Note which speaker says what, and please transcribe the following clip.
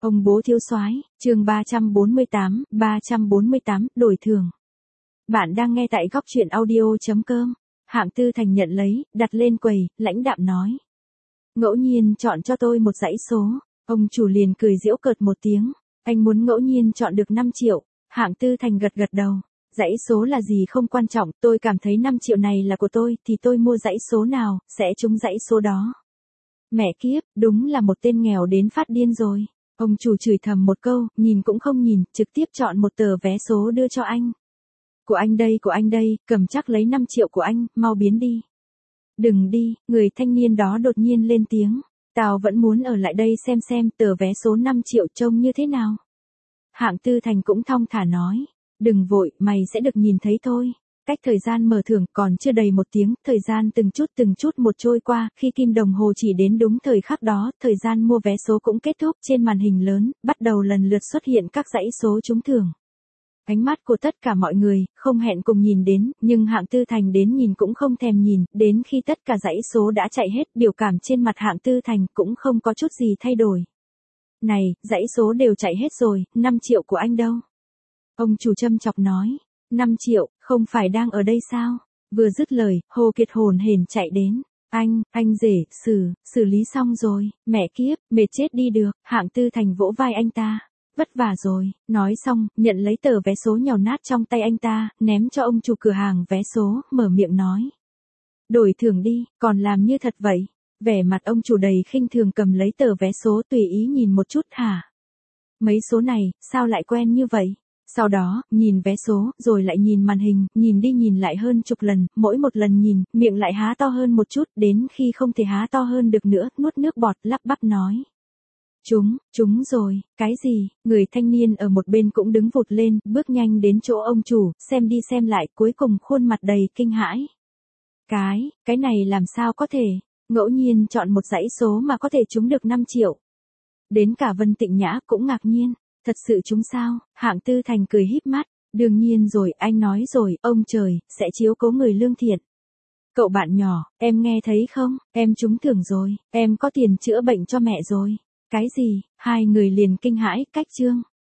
Speaker 1: Ông bố thiếu soái, chương 348, đổi thưởng. Bạn đang nghe tại góc truyện audio.com. Hạng Tư Thành nhận lấy, đặt lên quầy, lãnh đạm nói. Ngẫu nhiên chọn cho tôi một dãy số. Ông chủ liền cười giễu cợt một tiếng. Anh muốn ngẫu nhiên chọn được 5 triệu. Hạng Tư Thành gật gật đầu. Dãy số là gì không quan trọng, tôi cảm thấy 5 triệu này là của tôi, thì tôi mua dãy số nào, sẽ trúng dãy số đó. Mẹ kiếp, đúng là một tên nghèo đến phát điên rồi. Ông chủ chửi thầm một câu, nhìn cũng không nhìn, trực tiếp chọn một tờ vé số đưa cho anh. Của anh đây, cầm chắc lấy 5 triệu của anh, mau biến đi. Đừng đi, người thanh niên đó đột nhiên lên tiếng. Tao vẫn muốn ở lại đây xem tờ vé số 5 triệu trông như thế nào. Hạng Tư Thành cũng thong thả nói. Đừng vội, mày sẽ được nhìn thấy thôi. Cách thời gian mở thưởng còn chưa đầy 1 tiếng, thời gian từng chút một trôi qua, khi kim đồng hồ chỉ đến đúng thời khắc đó, thời gian mua vé số cũng kết thúc, trên màn hình lớn, bắt đầu lần lượt xuất hiện các dãy số trúng thưởng. Ánh mắt của tất cả mọi người, không hẹn cùng nhìn đến, nhưng Hạng Tư Thành đến nhìn cũng không thèm nhìn, đến khi tất cả dãy số đã chạy hết, biểu cảm trên mặt Hạng Tư Thành cũng không có chút gì thay đổi. Này, dãy số đều chạy hết rồi, 5 triệu của anh đâu? Ông chủ châm chọc nói. 5 triệu, không phải đang ở đây sao? Vừa dứt lời, Hồ Kiệt hồn hển chạy đến. Anh rể, xử lý xong rồi, mẹ kiếp, mệt chết đi được. Hạng Tư Thành vỗ vai anh ta. Vất vả rồi, nói xong, nhận lấy tờ vé số nhàu nát trong tay anh ta, ném cho ông chủ cửa hàng vé số, mở miệng nói. Đổi thưởng đi, còn làm như thật vậy. Vẻ mặt ông chủ đầy khinh thường cầm lấy tờ vé số tùy ý nhìn một chút hả? Mấy số này, sao lại quen như vậy? Sau đó, nhìn vé số, rồi lại nhìn màn hình, nhìn đi nhìn lại hơn chục lần, mỗi một lần nhìn, miệng lại há to hơn một chút, đến khi không thể há to hơn được nữa, nuốt nước bọt, lắp bắp nói. Chúng rồi, cái gì? Người thanh niên ở một bên cũng đứng vụt lên, bước nhanh đến chỗ ông chủ, xem đi xem lại, cuối cùng khuôn mặt đầy kinh hãi. Cái này làm sao có thể? Ngẫu nhiên chọn một dãy số mà có thể trúng được 5 triệu. Đến cả Vân Tịnh Nhã cũng ngạc nhiên. Thật sự chúng sao? Hạng Tư Thành cười híp mắt. Đương nhiên rồi, anh nói rồi, ông trời, sẽ chiếu cố người lương thiện. Cậu bạn nhỏ, em nghe thấy không? Em trúng thưởng rồi, em có tiền chữa bệnh cho mẹ rồi. Cái gì? Hai người liền kinh hãi, cách chương.